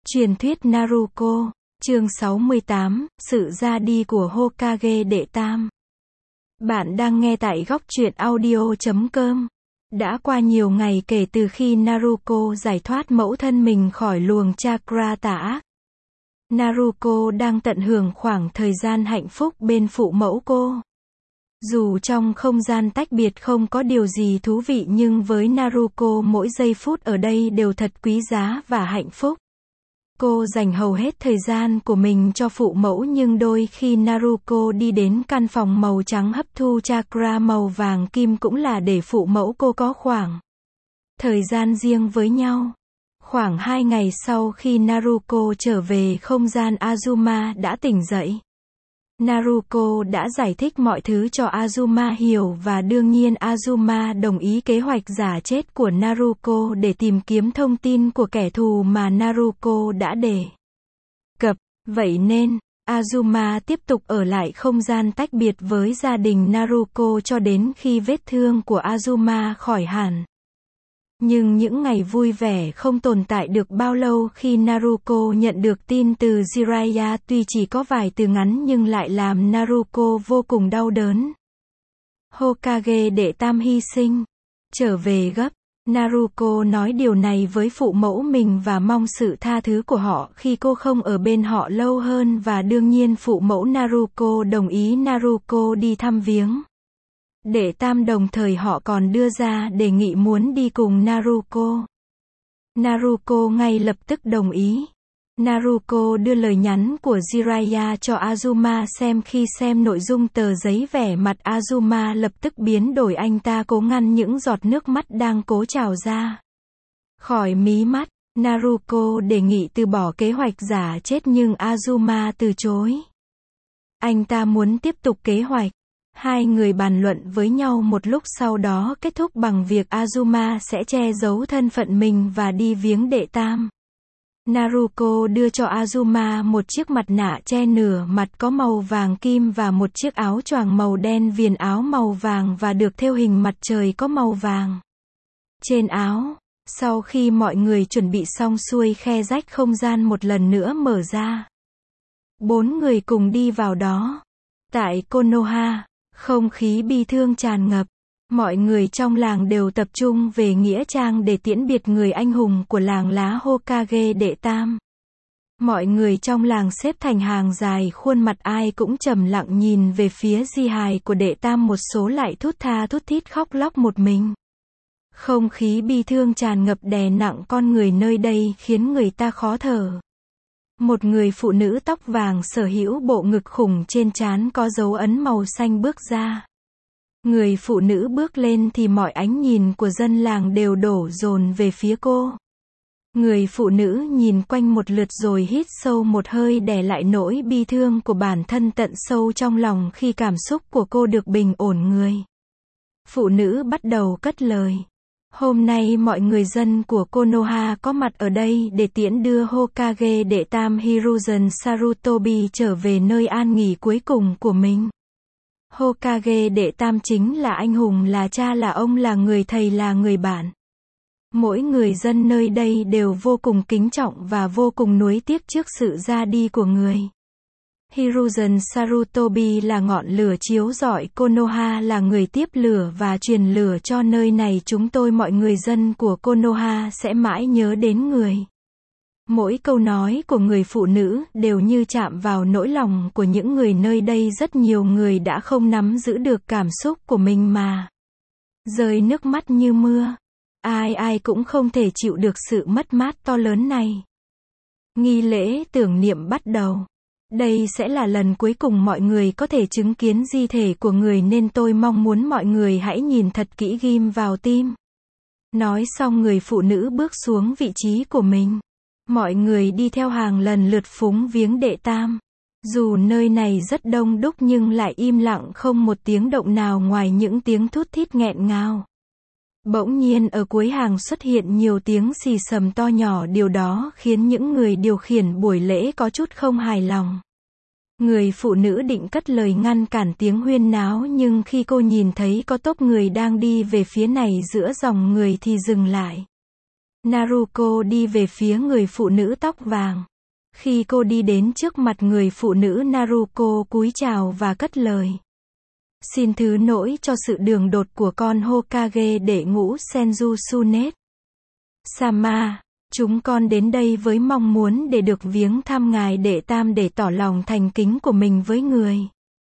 Truyền thuyết Naruto, chương 68, sự ra đi của Hokage đệ tam. Bạn đang nghe tại góc truyện audio.com. Đã qua nhiều ngày kể từ khi Naruto giải thoát mẫu thân mình khỏi luồng chakra tà ác. Naruto đang tận hưởng khoảng thời gian hạnh phúc bên phụ mẫu cô. Dù trong không gian tách biệt không có điều gì thú vị nhưng với Naruto mỗi giây phút ở đây đều thật quý giá và hạnh phúc. Cô dành hầu hết thời gian của mình cho phụ mẫu nhưng đôi khi Naruto đi đến căn phòng màu trắng hấp thu chakra màu vàng kim cũng là để phụ mẫu cô có khoảng thời gian riêng với nhau. Khoảng 2 ngày sau khi Naruto trở về không gian Azuma đã tỉnh dậy. Naruto đã giải thích mọi thứ cho Azuma hiểu và đương nhiên Azuma đồng ý kế hoạch giả chết của Naruto để tìm kiếm thông tin của kẻ thù mà Naruto đã đề cập. Vậy nên, Azuma tiếp tục ở lại không gian tách biệt với gia đình Naruto cho đến khi vết thương của Azuma khỏi hẳn. Nhưng những ngày vui vẻ không tồn tại được bao lâu khi Naruto nhận được tin từ Jiraiya tuy chỉ có vài từ ngắn nhưng lại làm Naruto vô cùng đau đớn. Hokage đệ tam hy sinh. Trở về gấp. Naruto nói điều này với phụ mẫu mình và mong sự tha thứ của họ khi cô không ở bên họ lâu hơn và đương nhiên phụ mẫu Naruto đồng ý Naruto đi thăm viếng đệ tam, đồng thời họ còn đưa ra đề nghị muốn đi cùng Naruto. Naruto ngay lập tức đồng ý. Naruto đưa lời nhắn của Jiraiya cho Azuma xem. Khi xem nội dung tờ giấy vẻ mặt Azuma lập tức biến đổi, anh ta cố ngăn những giọt nước mắt đang cố trào ra khỏi mí mắt. Naruto đề nghị từ bỏ kế hoạch giả chết nhưng Azuma từ chối. Anh ta muốn tiếp tục kế hoạch. Hai người bàn luận với nhau một lúc sau đó kết thúc bằng việc Azuma sẽ che giấu thân phận mình và đi viếng đệ tam. Naruto đưa cho Azuma một chiếc mặt nạ che nửa mặt có màu vàng kim và một chiếc áo choàng màu đen viền áo màu vàng và được thêu hình mặt trời có màu vàng trên áo. Sau khi mọi người chuẩn bị xong xuôi, khe rách không gian một lần nữa mở ra. 4 người cùng đi vào đó. Tại Konoha, không khí bi thương tràn ngập. Mọi người trong làng đều tập trung về nghĩa trang để tiễn biệt người anh hùng của làng lá Hokage đệ tam. Mọi người trong làng xếp thành hàng dài, khuôn mặt ai cũng trầm lặng nhìn về phía di hài của đệ tam, một số lại thút tha thút thít khóc lóc một mình. Không khí bi thương tràn ngập đè nặng con người nơi đây khiến người ta khó thở. Một người phụ nữ tóc vàng sở hữu bộ ngực khủng trên trán có dấu ấn màu xanh bước ra. Người phụ nữ bước lên thì mọi ánh nhìn của dân làng đều đổ dồn về phía cô. Người phụ nữ nhìn quanh một lượt rồi hít sâu một hơi, đè lại nỗi bi thương của bản thân tận sâu trong lòng khi cảm xúc của cô được bình ổn. Người phụ nữ bắt đầu cất lời. Hôm nay mọi người dân của Konoha có mặt ở đây để tiễn đưa Hokage đệ tam Hiruzen Sarutobi trở về nơi an nghỉ cuối cùng của mình. Hokage đệ tam chính là anh hùng, là cha, là ông, là người thầy, là người bạn. Mỗi người dân nơi đây đều vô cùng kính trọng và vô cùng nuối tiếc trước sự ra đi của người. Hiruzen Sarutobi là ngọn lửa chiếu rọi Konoha, là người tiếp lửa và truyền lửa cho nơi này. Chúng tôi, mọi người dân của Konoha sẽ mãi nhớ đến người. Mỗi câu nói của người phụ nữ đều như chạm vào nỗi lòng của những người nơi đây. Rất nhiều người đã không nắm giữ được cảm xúc của mình mà rơi nước mắt như mưa. Ai cũng không thể chịu được sự mất mát to lớn này. Nghi lễ tưởng niệm bắt đầu. Đây sẽ là lần cuối cùng mọi người có thể chứng kiến di thể của người nên tôi mong muốn mọi người hãy nhìn thật kỹ, ghim vào tim. Nói xong, người phụ nữ bước xuống vị trí của mình. Mọi người đi theo hàng lần lượt phúng viếng đệ tam. Dù nơi này rất đông đúc nhưng lại im lặng, không một tiếng động nào ngoài những tiếng thút thít nghẹn ngào. Bỗng nhiên ở cuối hàng xuất hiện nhiều tiếng xì xầm to nhỏ, điều đó khiến những người điều khiển buổi lễ có chút không hài lòng. Người phụ nữ định cất lời ngăn cản tiếng huyên náo nhưng khi cô nhìn thấy có tốp người đang đi về phía này giữa dòng người thì dừng lại. Naruko đi về phía người phụ nữ tóc vàng. Khi cô đi đến trước mặt người phụ nữ, Naruko cúi chào và cất lời. Xin thứ lỗi cho sự đường đột của con Hokage đệ ngũ Senju Tsunade. Sama, chúng con đến đây với mong muốn để được viếng thăm ngài đệ tam để tỏ lòng thành kính của mình với người.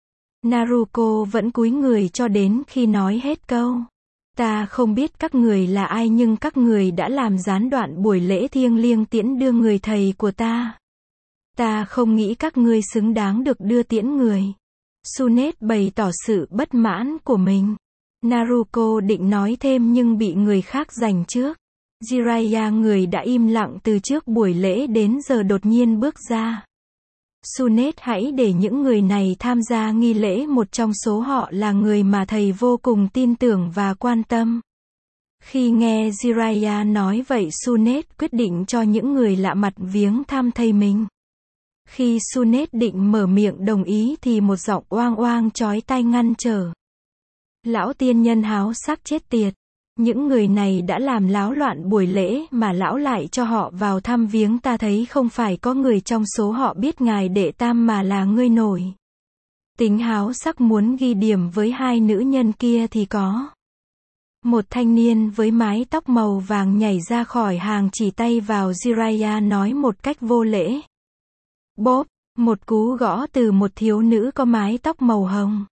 Naruko vẫn cúi người cho đến khi nói hết câu. Ta không biết các người là ai nhưng các người đã làm gián đoạn buổi lễ thiêng liêng tiễn đưa người thầy của ta. Ta không nghĩ các ngươi xứng đáng được đưa tiễn người. Tsunade bày tỏ sự bất mãn của mình. Naruko định nói thêm nhưng bị người khác giành trước. Jiraiya, người đã im lặng từ trước buổi lễ đến giờ, đột nhiên bước ra. Tsunade, hãy để những người này tham gia nghi lễ, một trong số họ là người mà thầy vô cùng tin tưởng và quan tâm. Khi nghe Jiraiya nói vậy, Tsunade quyết định cho những người lạ mặt viếng thăm thầy mình. Khi Tsunade định mở miệng đồng ý thì một giọng oang oang chói tai ngăn trở. Lão tiên nhân háo sắc chết tiệt. Những người này đã làm náo loạn buổi lễ mà lão lại cho họ vào thăm viếng. Ta thấy không phải có người trong số họ biết ngài đệ tam mà là ngươi nổi. Tính háo sắc muốn ghi điểm với hai nữ nhân kia thì có. Một thanh niên với mái tóc màu vàng nhảy ra khỏi hàng, chỉ tay vào Jiraiya nói một cách vô lễ. Bốp, một cú gõ từ một thiếu nữ có mái tóc màu hồng.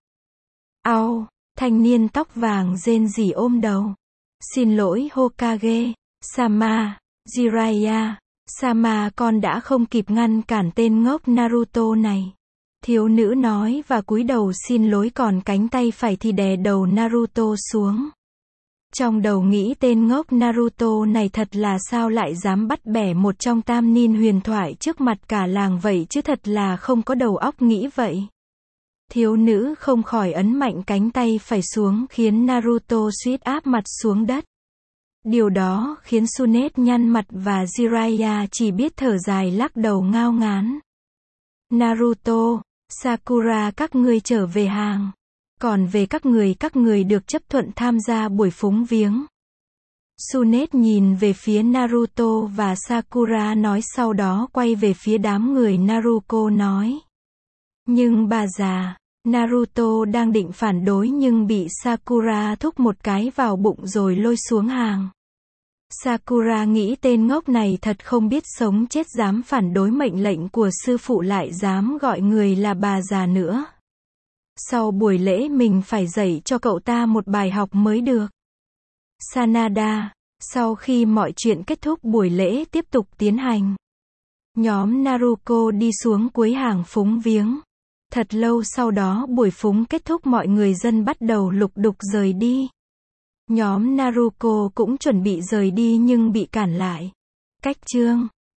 Au, thanh niên tóc vàng rên rỉ ôm đầu. Xin lỗi Hokage, Sama, Jiraiya, Sama, con đã không kịp ngăn cản tên ngốc Naruto này. Thiếu nữ nói và cúi đầu xin lỗi, còn cánh tay phải thì đè đầu Naruto xuống. Trong đầu nghĩ tên ngốc Naruto này thật là sao lại dám bắt bẻ một trong tam nin huyền thoại trước mặt cả làng vậy chứ, thật là không có đầu óc nghĩ vậy. Thiếu nữ không khỏi ấn mạnh cánh tay phải xuống khiến Naruto suýt áp mặt xuống đất. Điều đó khiến Tsunade nhăn mặt và Jiraiya chỉ biết thở dài lắc đầu ngao ngán. Naruto, Sakura, các ngươi trở về hàng. Còn về các người được chấp thuận tham gia buổi phúng viếng. Tsunade nhìn về phía Naruto và Sakura nói, sau đó quay về phía đám người Naruko nói. Nhưng bà già, Naruto đang định phản đối nhưng bị Sakura thúc một cái vào bụng rồi lôi xuống hàng. Sakura nghĩ tên ngốc này thật không biết sống chết, dám phản đối mệnh lệnh của sư phụ, lại dám gọi người là bà già nữa. Sau buổi lễ mình phải dạy cho cậu ta một bài học mới được. Sanada, sau khi mọi chuyện kết thúc, buổi lễ tiếp tục tiến hành. Nhóm Naruko đi xuống cuối hàng phúng viếng. Thật lâu sau đó buổi phúng kết thúc, mọi người dân bắt đầu lục đục rời đi. Nhóm Naruko cũng chuẩn bị rời đi nhưng bị cản lại. Cách chương